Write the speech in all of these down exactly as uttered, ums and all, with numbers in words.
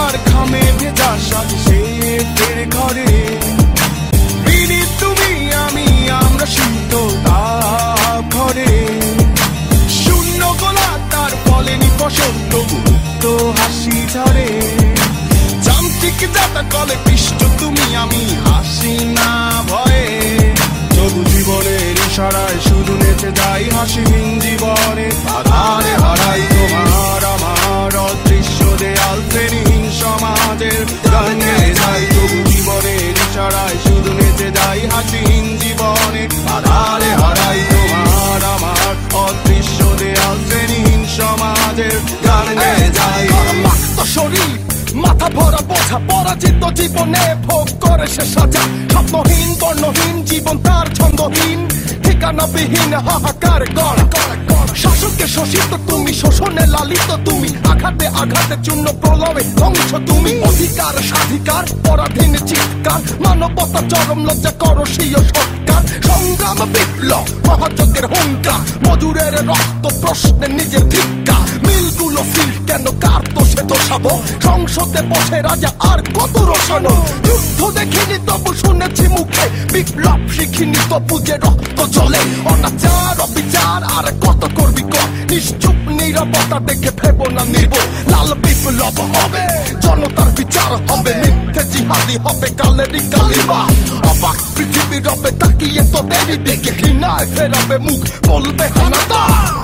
তার ঘামে ভেজা সাজ সে ফের ঘরে বিনি তুমি আমি আমরা শীত তাপ ঘরে শূন্য গোলা তার বলেনি ফসল তবু তো হাসি ঝরে যান্ত্রিক যাতা কলে পিষ্ট তুমি আমি হাসি না ভয়ে তবু জীবনের ইশারায় শুধু নেচে যাই হাসিহীন জীবনে আধারে হারাই তোমার আমার অদৃশ্য দেয়াল শ্রেণীহীন সমাজের গানে যাই তবু জীবনের ইশারায় শুধু নেচে যাই হাসিহীন জীবনে আধারে হারাই তোমার আমার অদৃশ্য দেয়াল শ্রেণীহীন সমাজের গানে যাই শরীর মাথা ভরা বোঝা পরাজিত জীবনে ভোগ করে সে সাজা স্বপ্নহীন বর্ণহীন জীবন তার ছন্দহীন ঠিকানাবিহীন হাহাকার গড়া শাসককে শোষিত তুমি শোষণে লালিত তুমি আঘাতে আঘাতে চূর্ণ প্রলয়ে ধ্বংস তুমি অধিকার স্বাধিকার পরাধীন চিৎকার মানবতা চরম লজ্জা করো স্বীয় সৎকার সংগ্রাম বিপ্লব মহাযজ্ঞের হুঙ্কার মজুরের রক্ত প্রশ্নে নিজের ধিক্কা মিলগুলো ফিল কেন কার তো সে দোষাবো সংসদে বসে রাজা আর কত রসানো যুদ্ধ দেখিনি তবু শুনেছি মুখে বিপ্লব শিখিনি তবু যে রক্ত চলে অনাচার অবিচার আর কত করবি কর নিশ্চুপ নীরবতা দেখে ভেবো না নিব লাল বিপ্লব হবে জনতার বিচার হবে মিথ্যে জিহাদি হবে কালেরই কালিমা অবাক পৃথিবী রবে তাকিয়ে তোদেরই দিকে ঘৃণায় ফেরাবে মুখ বলবে হানাদা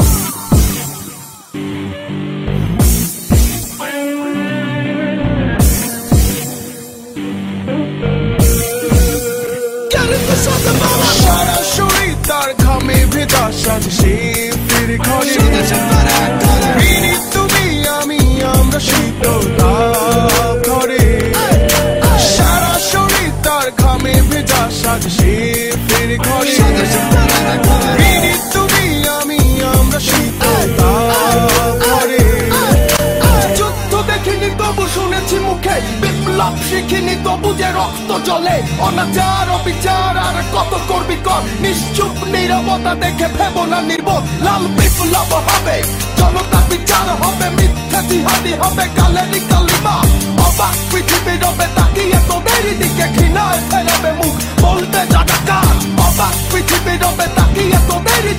সারা শরীর তার ঘামে ভেজা সাজ সে ফের ঘরে বিনি তুমি আমি আমরা শীত তাপ ঘরে সারা শরীর তার ঘামে ভেজা সাজ সে ফের ঘরে বিনি তুমি আমি আমরা শীত তাপ ঘরে যুদ্ধ দেখিনি তবু শুনেছি মুখে বিপ্লব শিখিনি তবু যে রক্ত জ্বলে অনাচার অবিচার আর কত করবি কর নিশ্চুপ নীরবতা দেখে ভেবো না নির্বোধ লাল বিপ্লব হবে জনতার বিচার হবে মিথ্যা জিহাদি হবে কালেরই কালিমা অবাক পৃথিবী রবে তাকিয়ে তোদেরই দিকে ঘৃণায় ফেরাবে মুখ বলবে জাগাকার অবাক পৃথিবী রবে তাকিয়ে তোদেরই